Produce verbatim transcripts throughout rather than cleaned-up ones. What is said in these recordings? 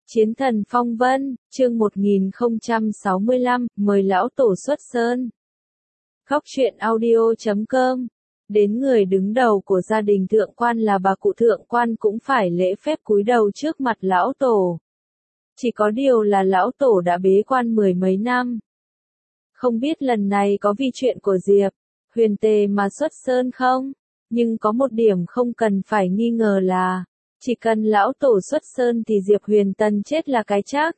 Chiến thần phong vân, chương một nghìn không trăm sáu mươi lăm, mời lão tổ xuất sơn. Khóc chuyện audio chấm com. Đến người đứng đầu của gia đình thượng quan là bà cụ thượng quan cũng phải lễ phép cúi đầu trước mặt lão tổ. Chỉ có điều là lão tổ đã bế quan mười mấy năm. Không biết lần này có vì chuyện của Diệp Huyền Tề mà xuất sơn không? Nhưng có một điểm không cần phải nghi ngờ là chỉ cần lão tổ xuất sơn thì Diệp Huyền Tần chết là cái chắc.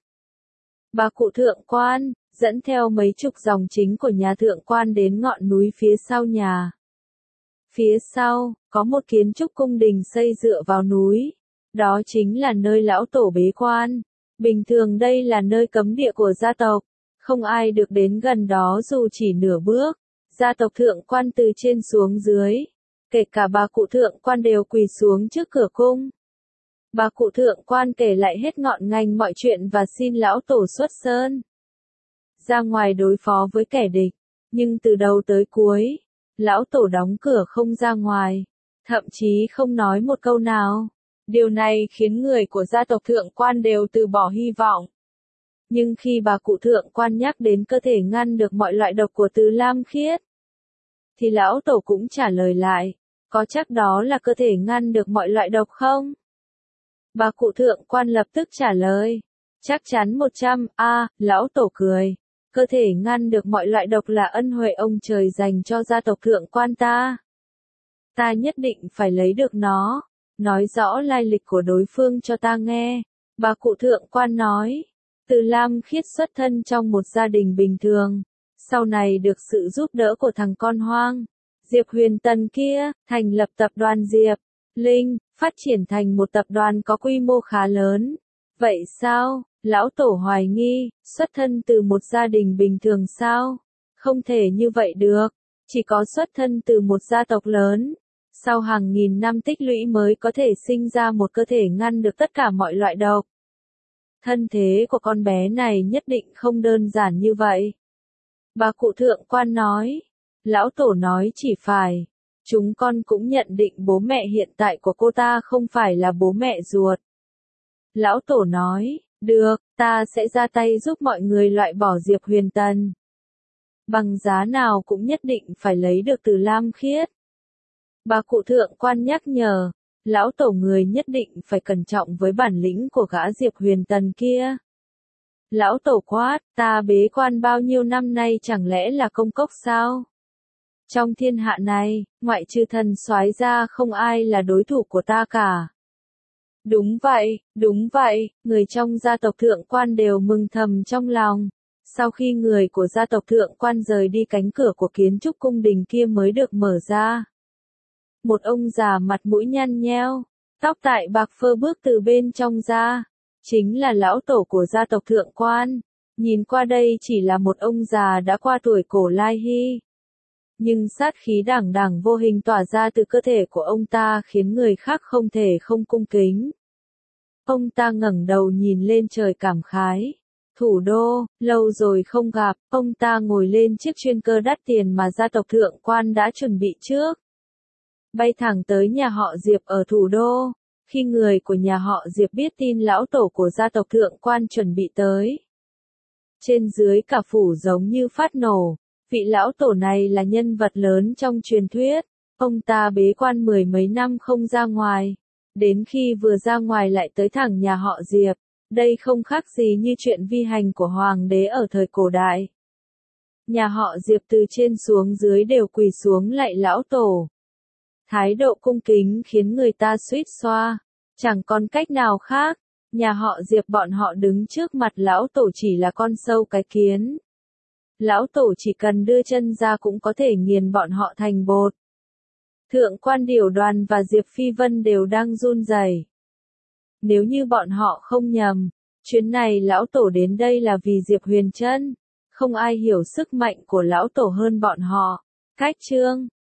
Bà cụ thượng quan, dẫn theo mấy chục dòng chính của nhà thượng quan đến ngọn núi phía sau nhà. Phía sau, có một kiến trúc cung đình xây dựa vào núi. Đó chính là nơi lão tổ bế quan. Bình thường đây là nơi cấm địa của gia tộc. Không ai được đến gần đó dù chỉ nửa bước. Gia tộc thượng quan từ trên xuống dưới. Kể cả bà cụ thượng quan đều quỳ xuống trước cửa cung. Bà cụ thượng quan kể lại hết ngọn ngành mọi chuyện và xin lão tổ xuất sơn. Ra ngoài đối phó với kẻ địch. Nhưng từ đầu tới cuối, lão tổ đóng cửa không ra ngoài. Thậm chí không nói một câu nào. Điều này khiến người của gia tộc thượng quan đều từ bỏ hy vọng. Nhưng khi bà cụ thượng quan nhắc đến cơ thể ngăn được mọi loại độc của Từ Lam Khiết, thì lão tổ cũng trả lời lại, có chắc đó là cơ thể ngăn được mọi loại độc không? Bà cụ thượng quan lập tức trả lời, chắc chắn một trăm, a, lão tổ cười, cơ thể ngăn được mọi loại độc là ân huệ ông trời dành cho gia tộc thượng quan ta. Ta nhất định phải lấy được nó, nói rõ lai lịch của đối phương cho ta nghe. Bà cụ thượng quan nói, Từ Lam Khiết xuất thân trong một gia đình bình thường, sau này được sự giúp đỡ của thằng con hoang, Diệp Huyền Tần kia, thành lập tập đoàn Diệp Linh, phát triển thành một tập đoàn có quy mô khá lớn. Vậy sao? Lão tổ hoài nghi, xuất thân từ một gia đình bình thường sao? Không thể như vậy được, chỉ có xuất thân từ một gia tộc lớn. Sau hàng nghìn năm tích lũy mới có thể sinh ra một cơ thể ngăn được tất cả mọi loại độc. Thân thế của con bé này nhất định không đơn giản như vậy. Bà cụ thượng quan nói, lão tổ nói chỉ phải. Chúng con cũng nhận định bố mẹ hiện tại của cô ta không phải là bố mẹ ruột. Lão tổ nói, được, ta sẽ ra tay giúp mọi người loại bỏ Diệp Huyền Tần. Bằng giá nào cũng nhất định phải lấy được Từ Lam Khiết. Bà cụ thượng quan nhắc nhở, lão tổ người nhất định phải cẩn trọng với bản lĩnh của gã Diệp Huyền Tần kia. Lão tổ quát, ta bế quan bao nhiêu năm nay chẳng lẽ là công cốc sao? Trong thiên hạ này, ngoại trừ thần soái ra không ai là đối thủ của ta cả. Đúng vậy, đúng vậy, người trong gia tộc thượng quan đều mừng thầm trong lòng. Sau khi người của gia tộc thượng quan rời đi, cánh cửa của kiến trúc cung đình kia mới được mở ra. Một ông già mặt mũi nhăn nheo, tóc tại bạc phơ bước từ bên trong ra. Chính là lão tổ của gia tộc thượng quan. Nhìn qua đây chỉ là một ông già đã qua tuổi cổ lai hy. Nhưng sát khí đằng đằng vô hình tỏa ra từ cơ thể của ông ta khiến người khác không thể không cung kính. Ông ta ngẩng đầu nhìn lên trời cảm khái. Thủ đô, lâu rồi không gặp, ông ta ngồi lên chiếc chuyên cơ đắt tiền mà gia tộc thượng quan đã chuẩn bị trước. Bay thẳng tới nhà họ Diệp ở thủ đô. Khi người của nhà họ Diệp biết tin lão tổ của gia tộc thượng quan chuẩn bị tới, trên dưới cả phủ giống như phát nổ. Vị lão tổ này là nhân vật lớn trong truyền thuyết. Ông ta bế quan mười mấy năm không ra ngoài. Đến khi vừa ra ngoài lại tới thẳng nhà họ Diệp. Đây không khác gì như chuyện vi hành của hoàng đế ở thời cổ đại. Nhà họ Diệp từ trên xuống dưới đều quỳ xuống lạy lão tổ. Thái độ cung kính khiến người ta suýt xoa. Chẳng còn cách nào khác. Nhà họ Diệp bọn họ đứng trước mặt lão tổ chỉ là con sâu cái kiến. Lão tổ chỉ cần đưa chân ra cũng có thể nghiền bọn họ thành bột. Thượng quan Điểu Đoàn và Diệp Phi Vân đều đang run rẩy. Nếu như bọn họ không nhầm, chuyến này lão tổ đến đây là vì Diệp Huyền Trân. Không ai hiểu sức mạnh của lão tổ hơn bọn họ. Cách chương